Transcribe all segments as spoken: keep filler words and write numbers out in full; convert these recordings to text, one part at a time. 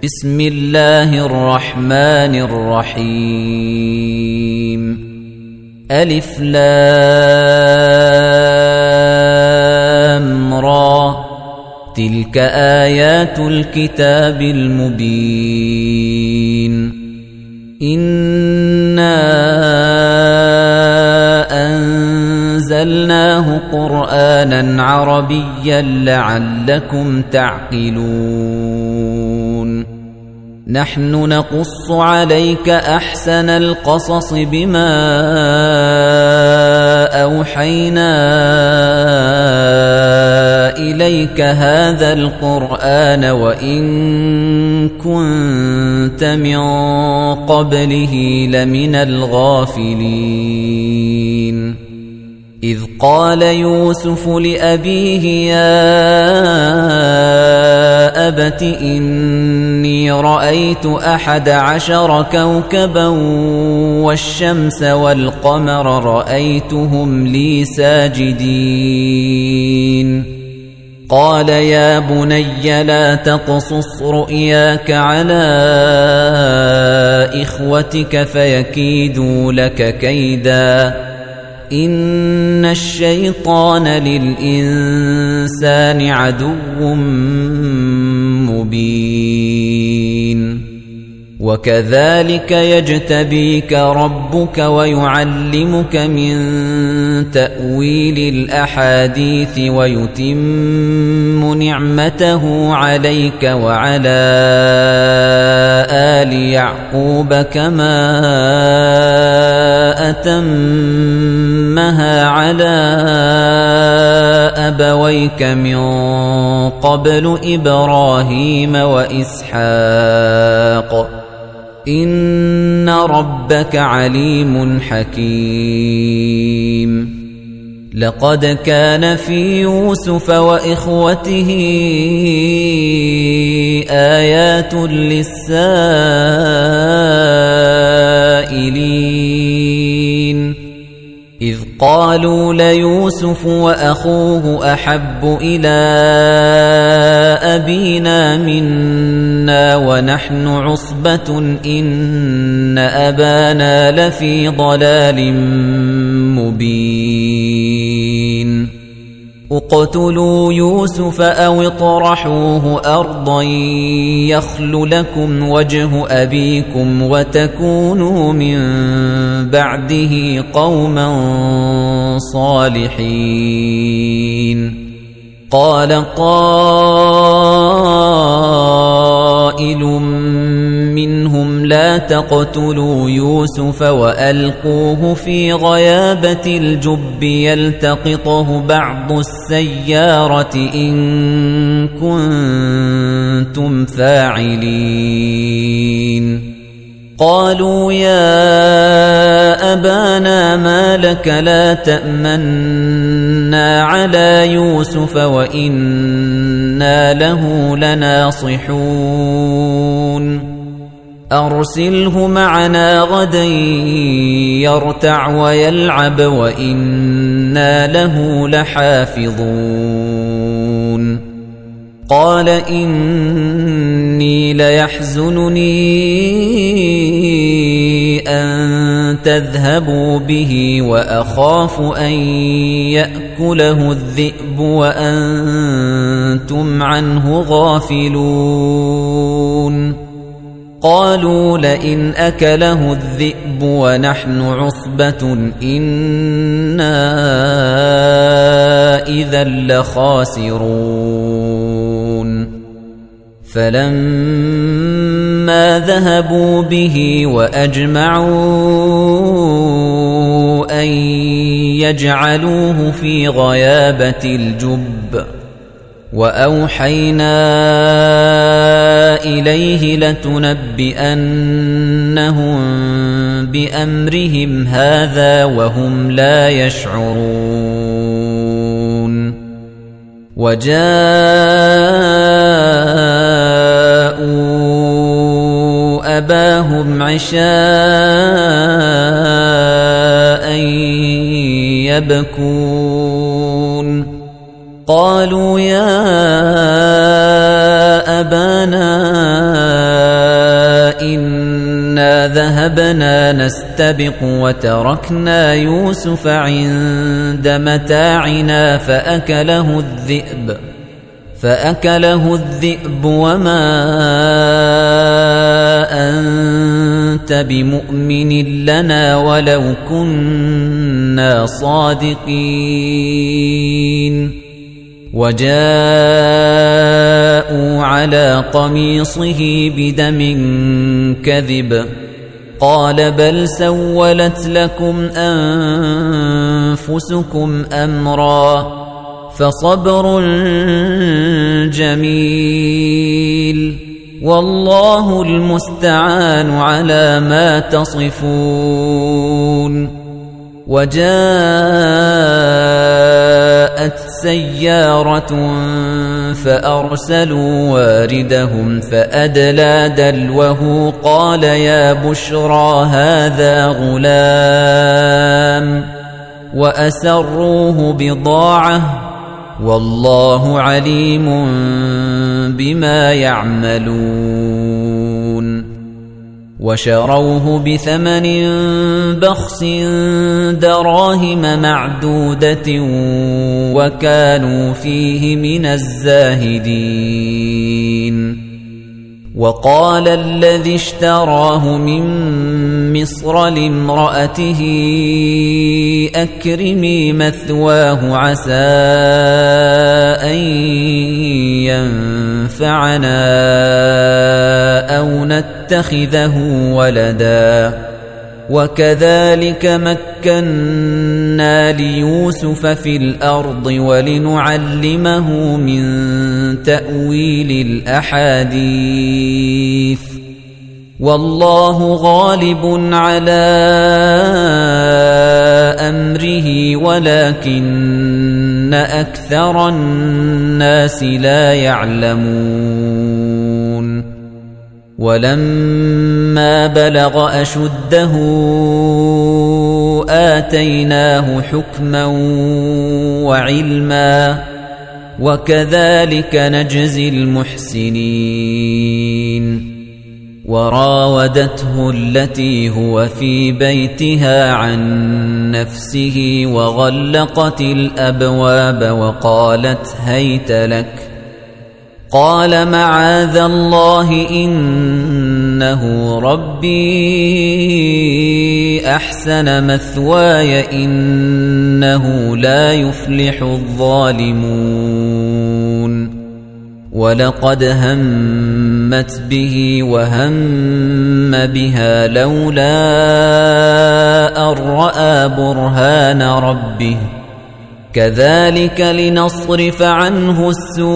بسم الله الرحمن الرحيم ألف لام را تلك آيات الكتاب المبين إنا أنزلناه قرآنا عربيا لعلكم تعقلون نحن نقص عليك أحسن القصص بما أوحينا إليك هذا القرآن وإن كنت من قبله لمن الغافلين إذ قال يوسف لأبيه يا أبت إني رأيت أحد عشر كوكبا والشمس والقمر رأيتهم لي ساجدين قال يا بني لا تقصص رؤياك على إخوتك فيكيدوا لك كيدا إن الشيطان للإنسان عدو مبين وكذلك يجتبيك ربك ويعلمك من تأويل الأحاديث ويتم نعمته عليك وعلى آل يعقوب كما أتمها على أبويك من قبل إبراهيم وإسحاق إن ربك عليم حكيم لقد كان في يوسف وإخوته آيات للسائلين إذ قالوا ليوسف وأخوه أحب إلى أبينا منا ونحن عصبة إن أبانا لفي ضلال مبين اقتلوا يوسف أو اطرحوه أرضا يخل لكم وجه أبيكم وتكونوا من بعده قوما صالحين قال قائل منهم لا تقتلوا يوسف وألقوه في غيابة الجب يلتقطه بعض السيارة إن كنتم فاعلين قالوا يا أبانا ما لك لا تأمنا على يوسف وإنا له لناصحون أرسله معنا غدا يرتع ويلعب وإنا له لحافظون قال إني ليحزنني أن تذهبوا به وأخاف أن يأكله الذئب وأنتم عنه غافلون قالوا لئن أكله الذئب ونحن عصبة إنا إذا لخاسرون فلما ذهبوا به وأجمعوا أن يجعلوه في غيابة الجب وأوحينا إليه لتنبئنهم بأمرهم هذا وهم لا يشعرون وجاءوا أباهم عشاء يبكون قالوا يا أبانا ذهبنا نستبق وتركنا يوسف عند متاعنا فأكله الذئب فأكله الذئب وما أنت بمؤمن لنا ولو كنا صادقين وجاءوا على قميصه بدم كذب قال بل سولت لكم أنفسكم أمرا فصبر جميل والله المستعان على ما تصفون. وجاءت سيارة فأرسلوا واردهم فأدلى دلوه قال يا بشرى هذا غلام وأسروه بضاعة والله عليم بما يعملون. وشروه بثمن بخس دراهم معدودة وكانوا فيه من الزاهدين. وقال الذي اشتراه من مصر لامرأته أكرمي مثواه عسى أن ينفعنا أو نتخذه ولدا وكذلك مكنا ليوسف في الأرض ولنعلمه من تأويل الأحاديث والله غالب على أمره ولكن أكثر الناس لا يعلمون. ولما بلغ أشده آتيناه حكما وعلما وكذلك نجزي المحسنين. وراودته التي هو في بيتها عن نفسه وغلقت الأبواب وقالت هيت لك قال معاذ الله إنه ربي أحسن مثواي إنه لا يفلح الظالمون. ولقد همت به وهم بها لولا أن رأى برهان ربه كذلك لنصرف عنه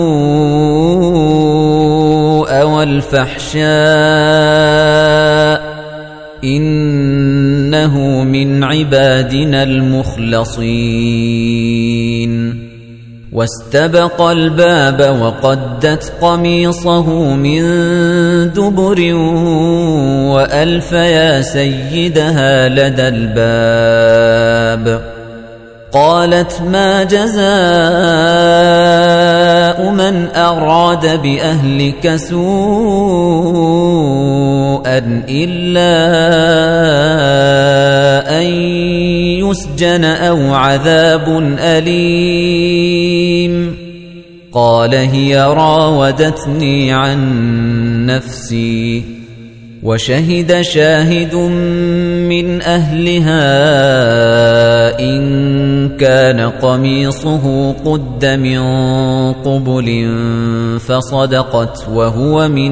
السوء والفحشاء إنه من عبادنا المخلصين. واستبق الباب وقدت قميصه من دبر وألف يا سيدها لدى الباب قالت ما جزاء من أراد بأهلك سوءا إلا أن يسجن أو عذاب أليم قال هي راودتني عن نفسي وشهد شاهد من أهلها إن كان قميصه قد من قبل فصدقت وهو من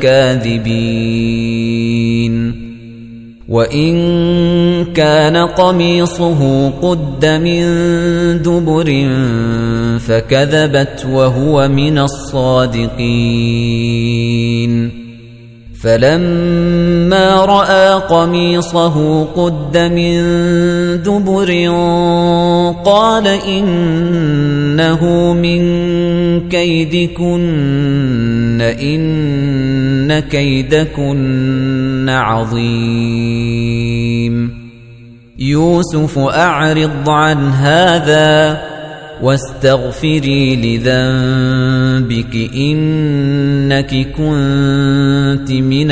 الكاذبين. وإن كان قميصه قد من دبر فكذبت وهو من الصادقين. فلما رأى قميصه قد من دبر قال إنه من كيدكن إن كيدكن عظيم. يوسف أعرض عن هذا واستغفري لذنبك إنك كنت من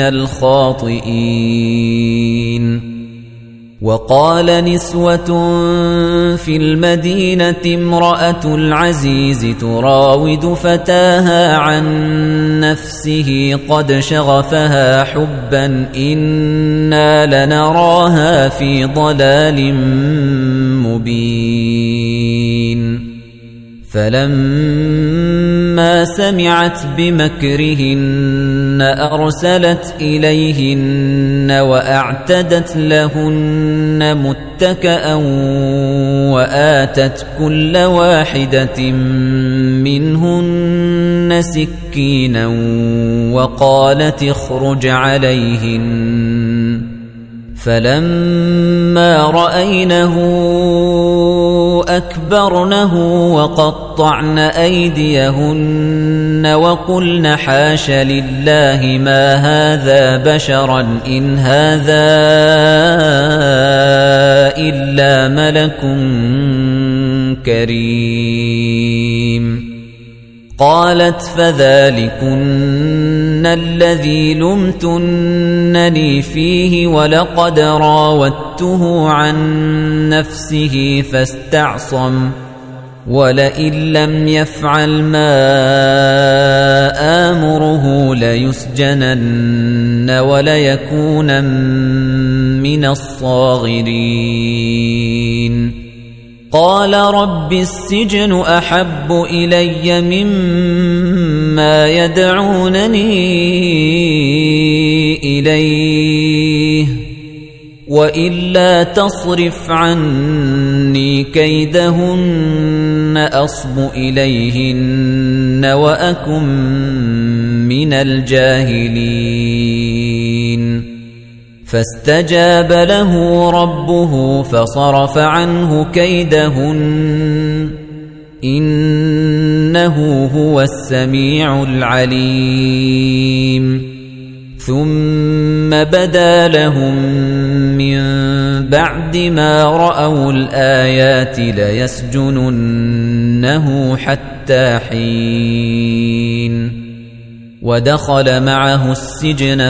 الخاطئين. وقال نسوة في المدينة امرأة العزيز تراود فتاها عن نفسه قد شغفها حبا إنا لنراها في ضلال مبين. فلما سمعت بمكرهن أرسلت إليهن وأعتدت لهن متكأ وآتت كل واحدة منهن سكينا وقالت اخرج عليهن. فلما رأينه أكبرنه وقطعن أيديهن وقلن حاش لله ما هذا بشرا إن هذا إلا ملك كريم. قالت فذلكن الذي لمتنني فيه ولقد راودته عن نفسه فاستعصم ولئن لم يفعل ما آمره ليسجنن وليكونن من الصاغرين. قال رب السجن أحب إلي مما يدعونني إليه وإلا تصرف عني كيدهن أصب إليهن وأكن من الجاهلين. فاستجاب له ربه فصرف عنه كيدهن إنه هو السميع العليم. ثم بدا لهم من بعد ما رأوا الآيات ليسجننه حتى حين. ودخل معه السجن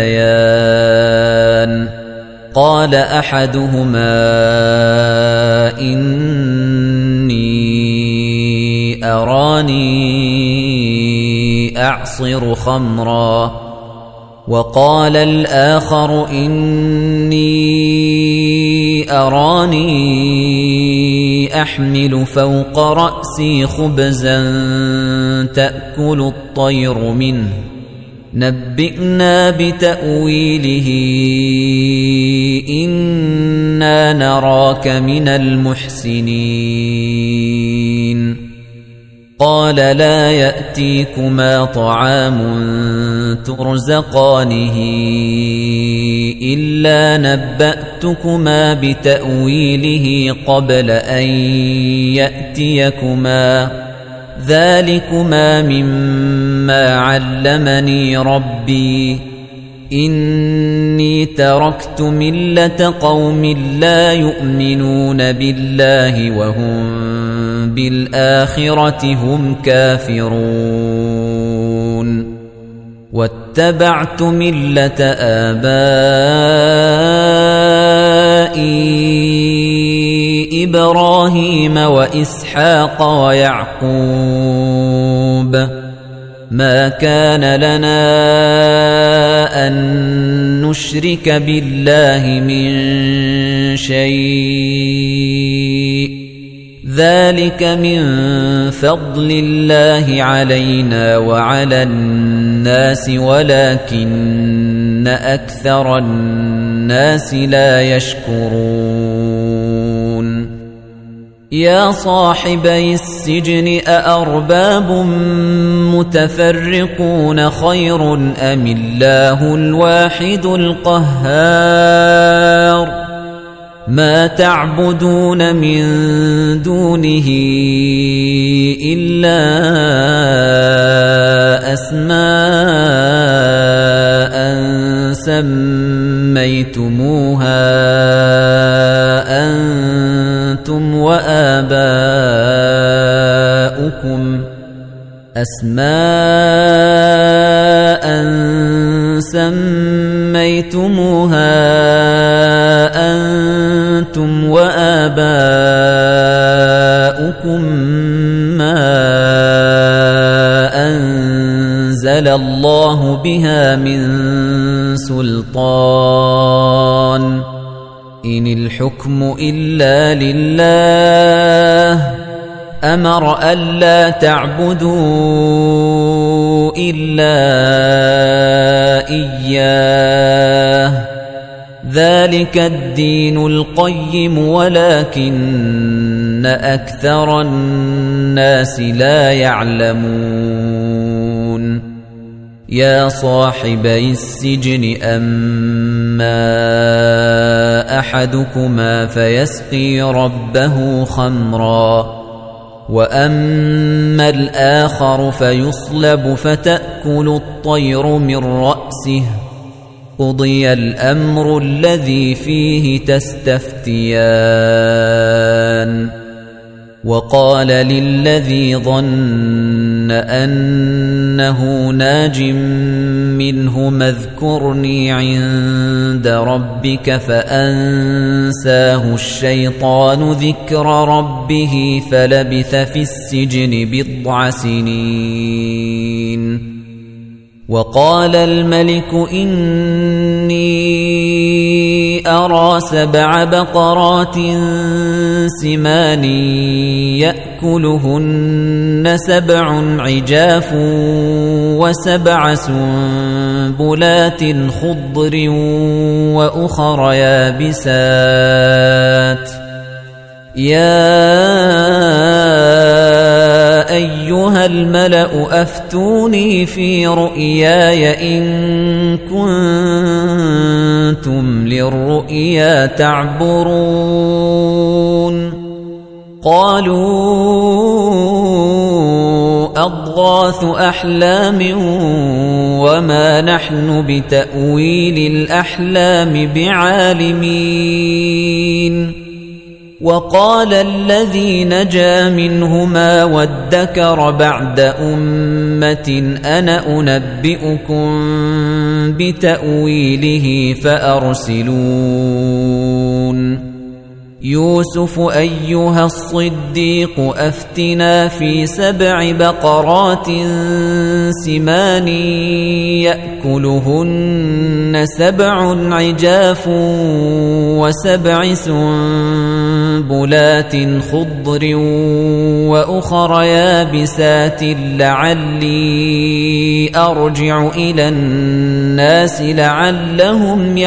فتيان قال أحدهما إني أراني أعصر خمرا وقال الآخر إني أراني أحمل فوق رأسي خبزا تأكل الطير منه نبئنا بتأويله إنا نراك من المحسنين. قال لا يأتيكما طعام ترزقانه إلا نبأتكما بتأويله قبل أن يأتيكما ذلكما مما علمني ربي إني تركت ملة قوم لا يؤمنون بالله وهم بالآخرة هم كافرون واتبعت ملة آبائي إبراهيم وإسحاق ويعقوب ما كان لنا أن نشرك بالله من شيء ذلك من فضل الله علينا وعلى الناس ولكن أكثر الناس لا يشكرون. يا صاحبي السجن أأرباب متفرقون خير أم الله الواحد القهار ما تعبدون من دونه إلا أسماء سميتموها أنتم وآباؤكم أسماء سميتموها أنتم وآباؤكم ما أنزل الله بها من سلطان إن الحكم إلا لله أمر ألا تعبدوا إلا إياه ذلك الدين القيم ولكن أكثر الناس لا يعلمون يا صاحبي السجن أما أحدكما فيسقي ربه خمرا وأما الآخر فيصلب فتأكل الطير من رأسه قضي الأمر الذي فيه تستفتيان وقال للذي ظن أنه ناج منهما اذكرني عند ربك فأنساه الشيطان ذكر ربه فلبث في السجن بضع سنين وقال الملك إني أرى سبع بقرات سمان يأكلهن سبع عجاف وسبع سنبلات خضر وأخر يابسات يا أيها الملأ أفتوني في رؤياي إن كنتم للرؤيا تعبرون قالوا أضغاث أحلام وما نحن بتأويل الأحلام بعالمين وقال الذي نجا منهما وادكر بعد أمة أنا أنبئكم بتأويله فأرسلون يوسف أيها الصديق أفتنا في سبع بقرات سمان يأكلهن سبع عجاف وسبع سنبلات خضر وأخر يابسات لعلي أرجع إلى الناس لعلهم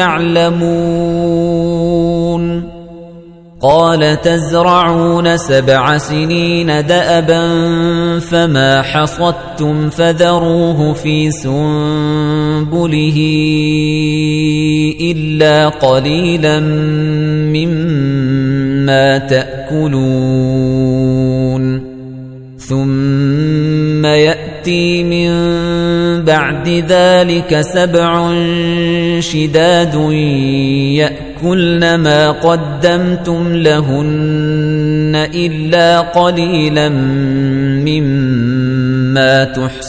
يعلمون قال تزرعون سبع سنين دأبا فما حصدتم فذروه في سنبله إلا قليلا مما تأكلون ثم يأتي من بعد ذلك سبع شداد يأكلن ما قدمتم لهن إلا قليلا مما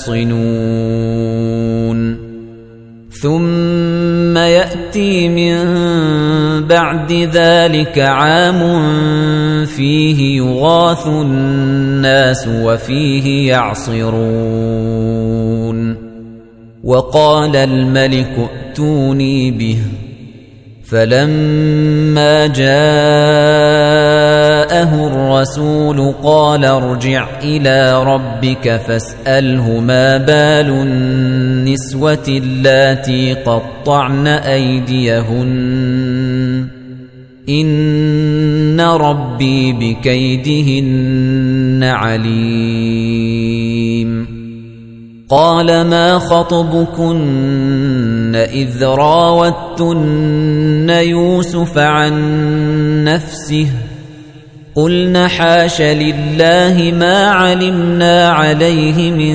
تحصنون ثم يأتي من بعد ذلك عام فيه يغاث الناس وفيه يعصرون وقال الملك ائتوني به فلما جاءه الرسول قال ارجع إلى ربك فاسأله ما بال النسوة اللاتي قطعن أيديهن إن ربي بكيدهن عليم قال ما خطبكن إذ راوتن يوسف عن نفسه قلن حاش لله ما علمنا عليه من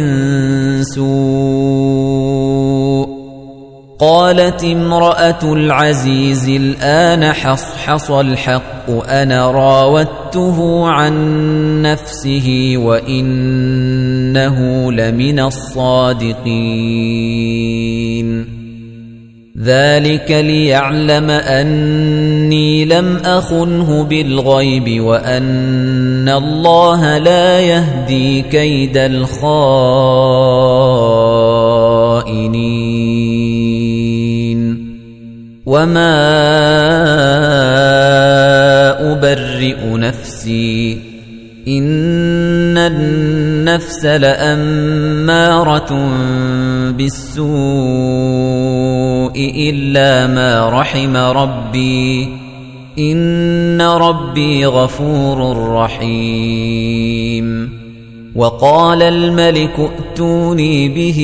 سوء قالت امرأة العزيز الآن حصحص الحق أنا راودته فراودته عن نفسه وإنه لمن الصادقين ذلك ليعلم أني لم أخنه بالغيب وأن الله لا يهدي كيد الخائنين وما أبرئ نفسي إن النفس لأمارة بالسوء إلا ما رحم ربي إن ربي غفور رحيم وقال الملك ائتوني به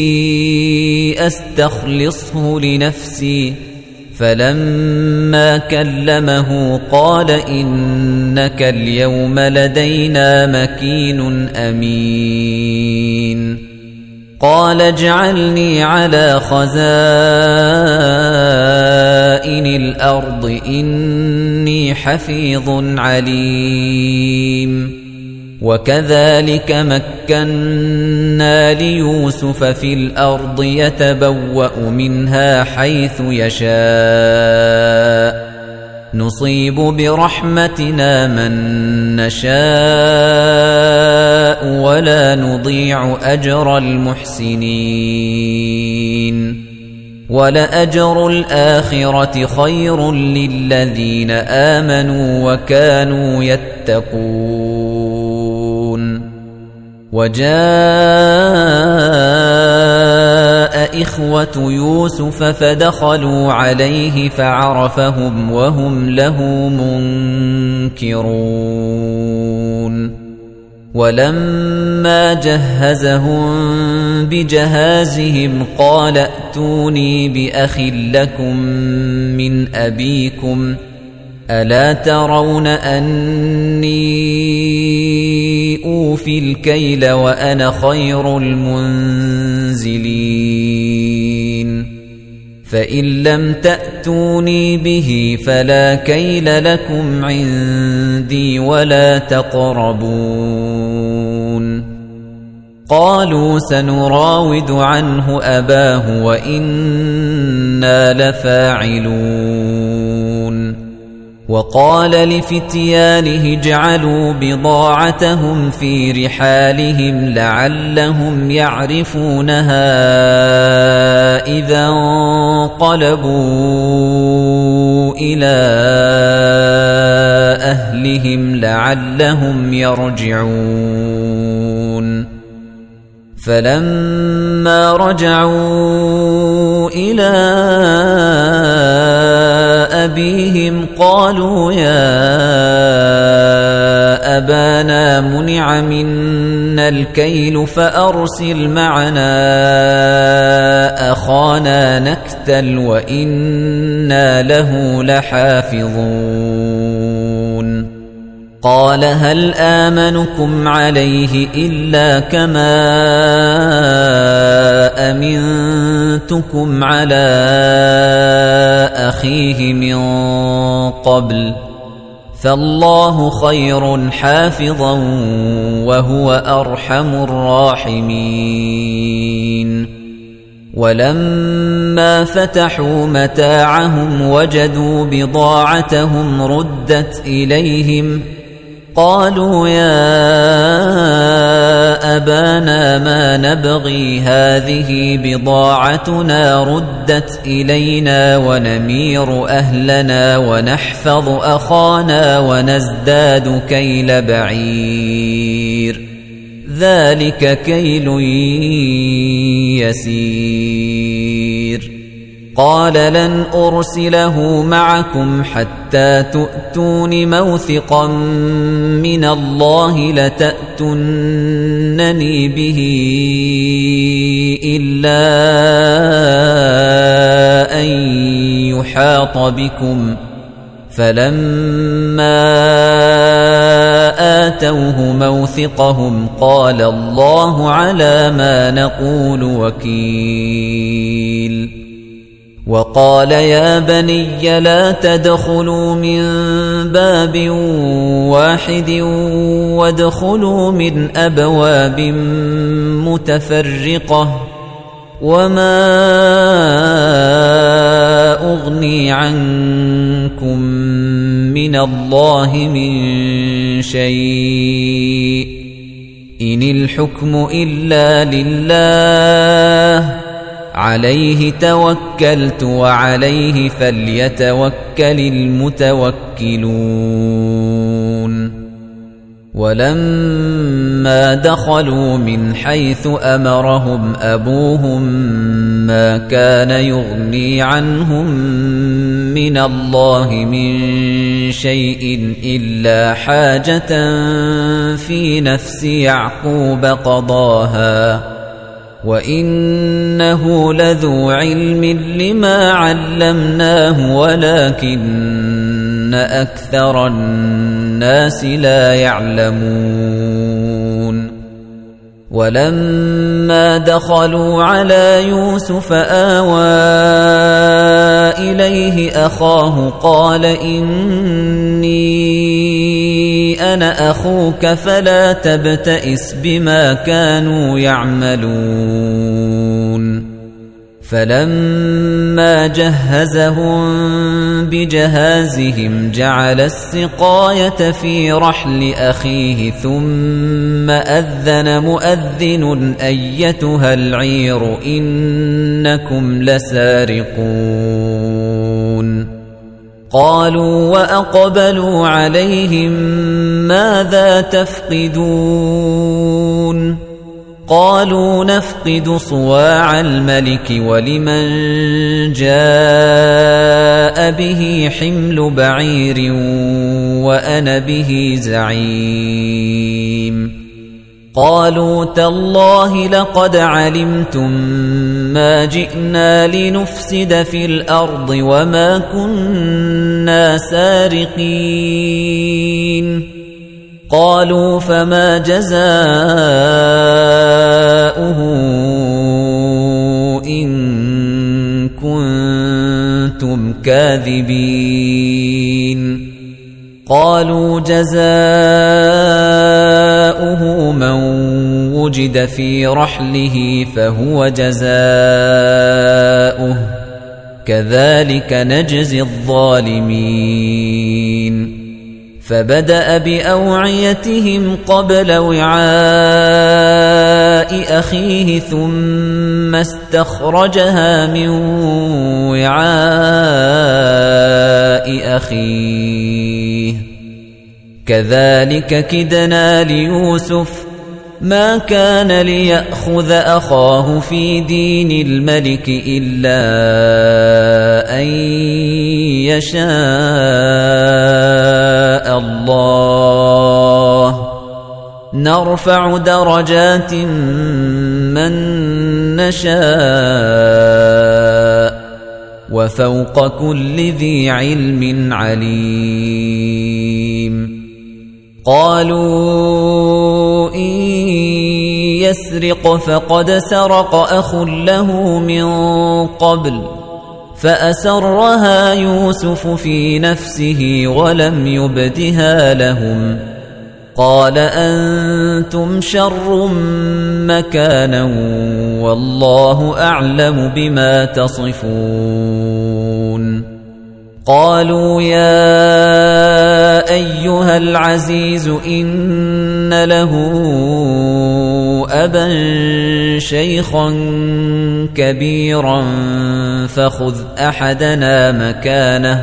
أستخلصه لنفسي فلما كلمه قال إنك اليوم لدينا مكين أمين قال اجعلني على خزائن الأرض إني حفيظ عليم وكذلك مكنا ليوسف في الأرض يتبوأ منها حيث يشاء نصيب برحمتنا من نشاء ولا نضيع أجر المحسنين ولأجر الآخرة خير للذين آمنوا وكانوا يتقون وجاء إخوة يوسف فدخلوا عليه فعرفهم وهم له منكرون ولما جهزهم بجهازهم قال ائتوني بأخ لكم من أبيكم ألا ترون أني أوفي الكيل وأنا خير المنزلين فإن لم تأتوني به فلا كيل لكم عندي ولا تقربون قالوا سنراود عنه أباه وإنا لفاعلون وقال لفتيانه اجعلوا بضاعتهم في رحالهم لعلهم يعرفونها إذا انقلبوا إلى أهلهم لعلهم يرجعون فلما رجعوا إلى أبيهم قالوا يا أبانا منع منا الكيل فأرسل معنا أخانا نكتل وإنا له لحافظون قال هل آمنكم عليه إلا كما أمنتكم على أخيه من قبل فالله خير حافظا وهو أرحم الراحمين ولما فتحوا متاعهم وجدوا بضاعتهم ردت إليهم قالوا يا أبانا ما نبغي هذه بضاعتنا ردت إلينا ونمير أهلنا ونحفظ أخانا ونزداد كيل بعير ذلك كيل يسير قال لن أرسله معكم حتى تؤتون موثقا من الله لتأتونني به إلا أن يحاط بكم فلما آتوه موثقهم قال الله على ما نقول وكيل وقال يا بني لا تدخلوا من باب واحد وادخلوا من أبواب متفرقة وما أغني عنكم من الله من شيء إن الحكم إلا لله عليه توكلت وعليه فليتوكل المتوكلون ولما دخلوا من حيث أمرهم أبوهم ما كان يغني عنهم من الله من شيء إلا حاجة في نفس يعقوب قضاها وإنه لذو علم لما علمناه ولكن أكثر الناس لا يعلمون ولما دخلوا على يوسف آوى إليه أخاه قال إني أنا أخوك فلا تبتئس بما كانوا يعملون فلما جهزهم بجهازهم جعل السقاية في رحل أخيه ثم أذن مؤذن أيتها العير إنكم لسارقون قالوا وأقبلوا عليهم ماذا تفقدون قالوا نفقد صواع الملك ولمن جاء به حمل بعير وأنا به زعيم قالوا تالله لقد علمتم ما جئنا لنفسد في الأرض وما كنا سارقين قالوا فما جزاؤه إن كنتم كاذبين قالوا جزاؤه من وجد في رحله فهو جزاؤه كذلك نجزي الظالمين فبدأ بأوعيتهم قبل وعاء أخيه ثم استخرجها من وعاء أخيه كذلك كدنا ليوسف ما كان ليأخذ أخاه في دين الملك إلا أن يشاء الله نرفع درجات من نشاء وفوق كل ذي علم عليم قالوا إن يسرق فقد سرق أخ له من قبل فأسرها يوسف في نفسه ولم يبدها لهم قال أنتم شر مكانا والله أعلم بما تصفون قالوا يا أيها العزيز إن له أبا شيخا كبيرا فخذ أحدنا مكانه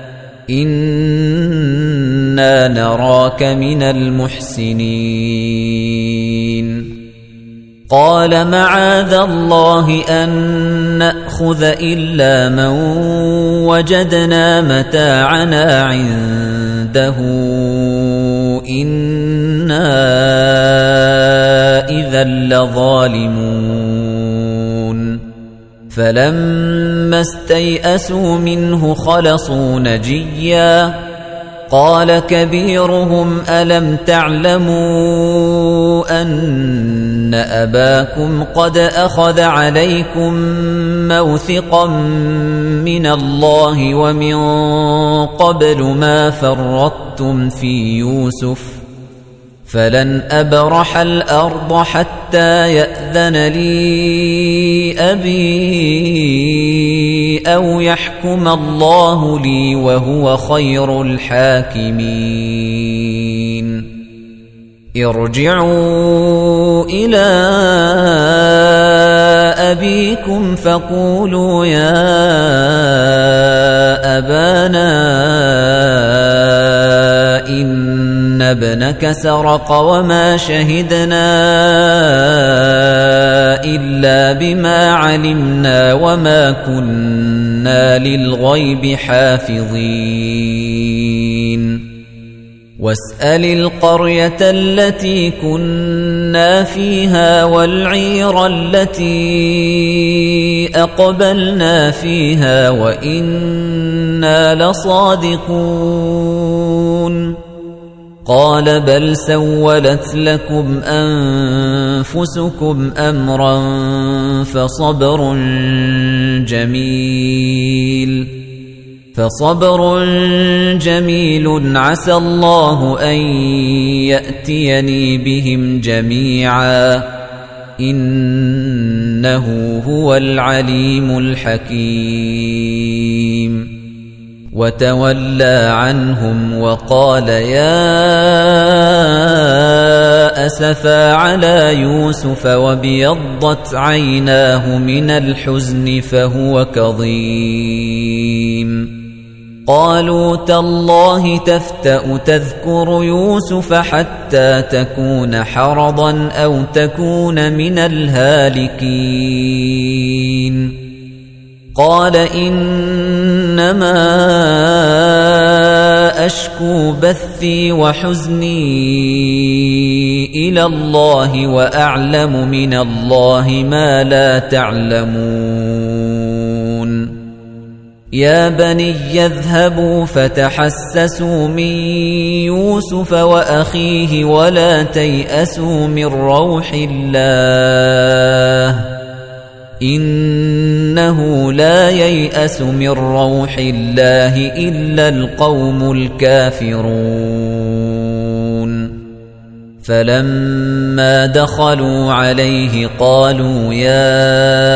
إنا نراك من المحسنين قال معاذ الله أن نأخذ إلا من وجدنا متاعنا عنده إنا إذا لظالمون فلما استيئسوا منه خلصوا نجيا قال كبيرهم ألم تعلموا أن أباكم قد أخذ عليكم موثقا من الله ومن قبل ما فرطتم في يوسف فلن أبرح الأرض حتى يأذن لي أبي أو يحكم الله لي وهو خير الحاكمين ارجعوا إلى أبيكم فقولوا يا أبانا إن ابنك سرق وما شهدنا إلا بما علمنا وما كنا للغيب حافظين واسأل القرية التي كنا فيها والعير التي أقبلنا فيها وإنا لصادقون قال بل سولت لكم أنفسكم أمرا فصبر جميل فصبر جميل عسى الله أن يأتيني بهم جميعا إنه هو العليم الحكيم وتولى عنهم وقال يا أسفا على يوسف وابيضت عيناه من الحزن فهو كظيم قالوا تالله تفتأ تذكر يوسف حتى تكون حرضا أو تكون من الهالكين قال إنما أشكو بثي وحزني إلى الله وأعلم من الله ما لا تعلمون يا بني يذهبوا فتحسسوا من يوسف وأخيه ولا تيأسوا من روح الله إنه لا ييأس من روح الله إلا القوم الكافرون فلما دخلوا عليه قالوا يا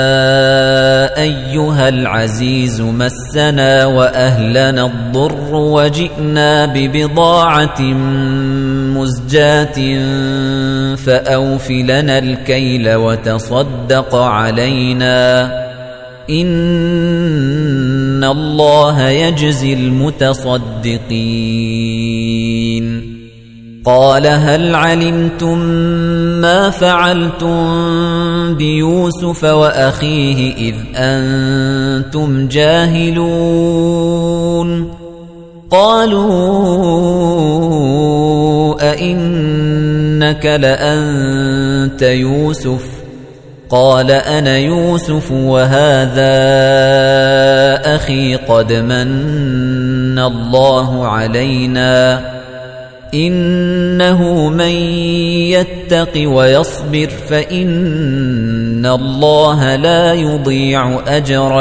أيها العزيز مسنا وأهلنا الضر وجئنا ببضاعة مزجاة فأوف لنا الكيل وتصدق علينا إن الله يجزي المتصدقين قال هل علمتم ما فعلتم بيوسف وأخيه إذ أنتم جاهلون قالوا أئنك لأنت يوسف قال أنا يوسف وهذا أخي قد من الله علينا إنه من يتق ويصبر فإن الله لا يضيع أجر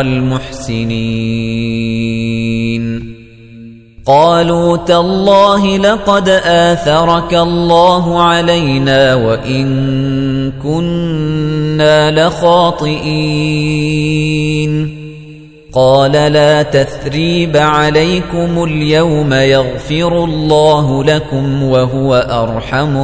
المحسنين قالوا تالله لقد آثرك الله علينا وإن كنا لخاطئين قال لا تثريب عليكم اليوم يغفر الله لكم وهو أرحم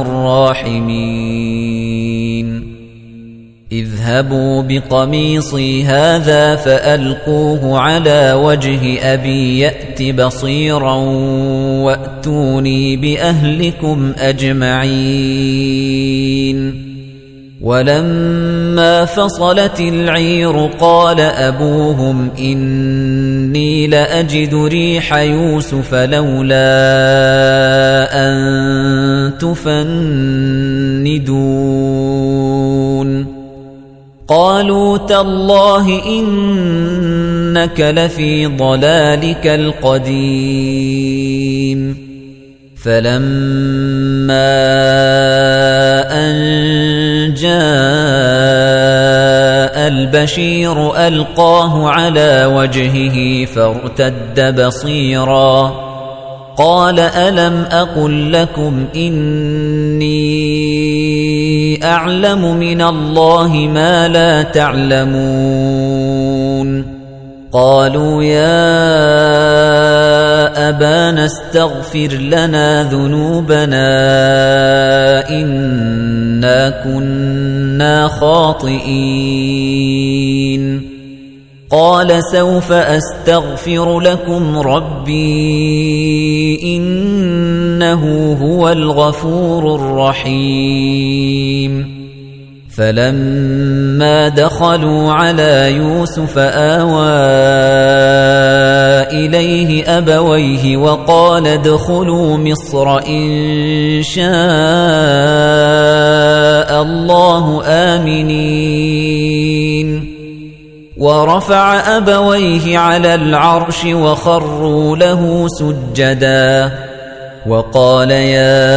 الراحمين اذهبوا بقميصي هذا فألقوه على وجه أبي يأت بصيرا وأتوني بأهلكم أجمعين ولما فصلت العير قال أبوهم إني لأجد ريح يوسف لولا أن تفندون قالوا تالله إنك لفي ضلالك القديم فلما أن جاء البشير ألقاه على وجهه فارتد بصيرا قال ألم أقل لكم إني أعلم من الله ما لا تعلمون قالوا يا أبانا استغفر لنا ذنوبنا إنا كنا خاطئين قال سوف أستغفر لكم ربي إنه هو الغفور الرحيم فلما دخلوا على يوسف آوى إليه أبويه وقال ادخلوا مصر إن شاء الله آمنين ورفع أبويه على العرش وخروا له سجدا وقال يا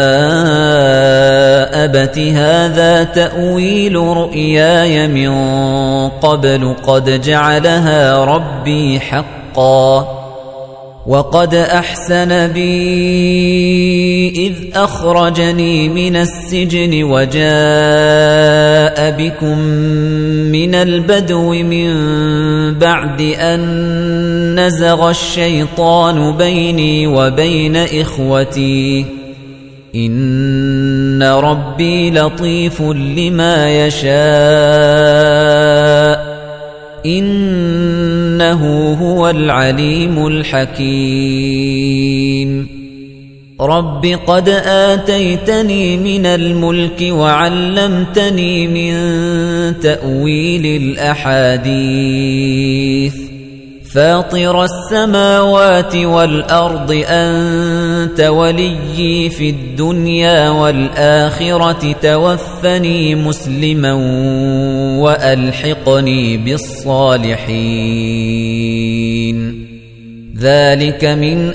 أبت هذا تأويل رؤياي من قبل قد جعلها ربي حقا وقد أحسن بي إذ أخرجني من السجن وجاء بكم من البدو من بعد أن نزغ الشيطان بيني وبين إخوتي إن ربي لطيف لما يشاء إنه هو العليم الحكيم رب قد آتيتني من الملك وعلمتني من تأويل الأحاديث فاطر السماوات والأرض أنت وليي في الدنيا والآخرة توفني مسلما وألحقني بالصالحين ذلك من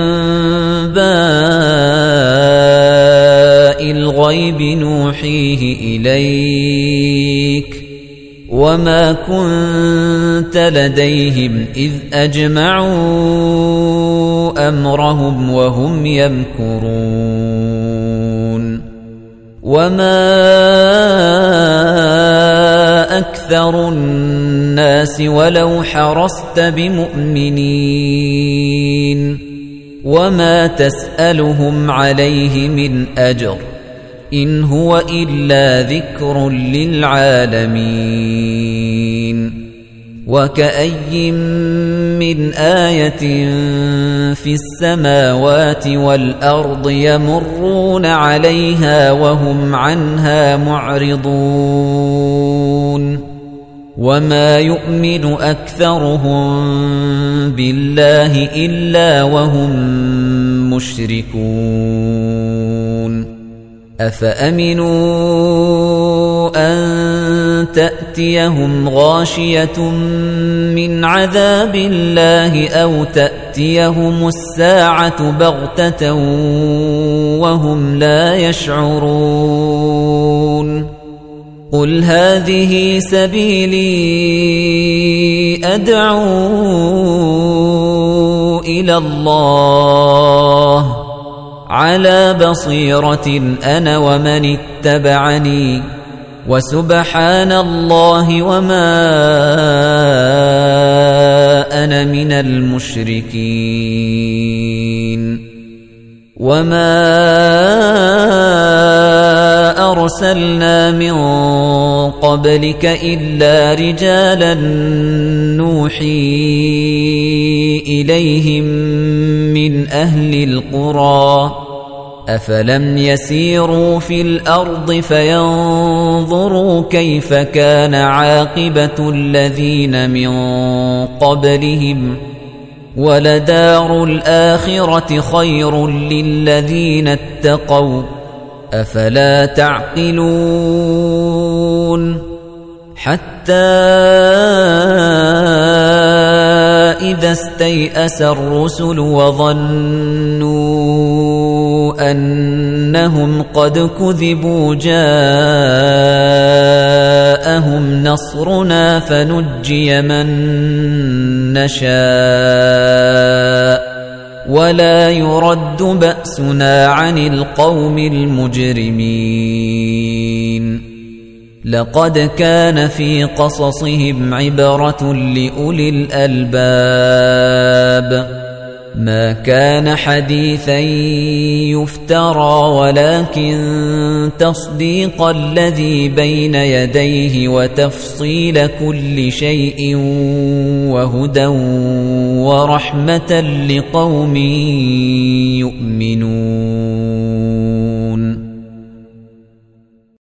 أنباء الغيب نوحيه إليك وما كنت لديهم إذ أجمعوا أمرهم وهم يمكرون وما أكثر الناس ولو حرصت بمؤمنين وما تسألهم عليه من أجر إن هو إلا ذكر للعالمين وكأي من آية في السماوات والأرض يمرون عليها وهم عنها معرضون وما يؤمن أكثرهم بالله إلا وهم مشركون أفأمنوا أن تأتيهم غاشية من عذاب الله أو تأتيهم الساعة بغتة وهم لا يشعرون قل هذه سبيلي أدعو إلى الله على بصيرة أنا ومن اتبعني وسبحان الله وما أنا من المشركين وما أرسلنا من قبلك إلا رجالا نوحي إليهم من أهل القرى أفلم يسيروا في الأرض فينظروا كيف كان عاقبة الذين من قبلهم ولدار الآخرة خير للذين اتقوا أفلا تعقلون حتى إذا استيأس الرسل وظنوا أنهم قد كذبوا جاءهم نصرنا فنجي من نشاء ولا يرد بأسنا عن القوم المجرمين لقد كان في قصصهم عبرة لأولي الألباب ما كان حديثا يفترى ولكن تصديق الذي بين يديه وتفصيل كل شيء وهدى ورحمة لقوم يؤمنون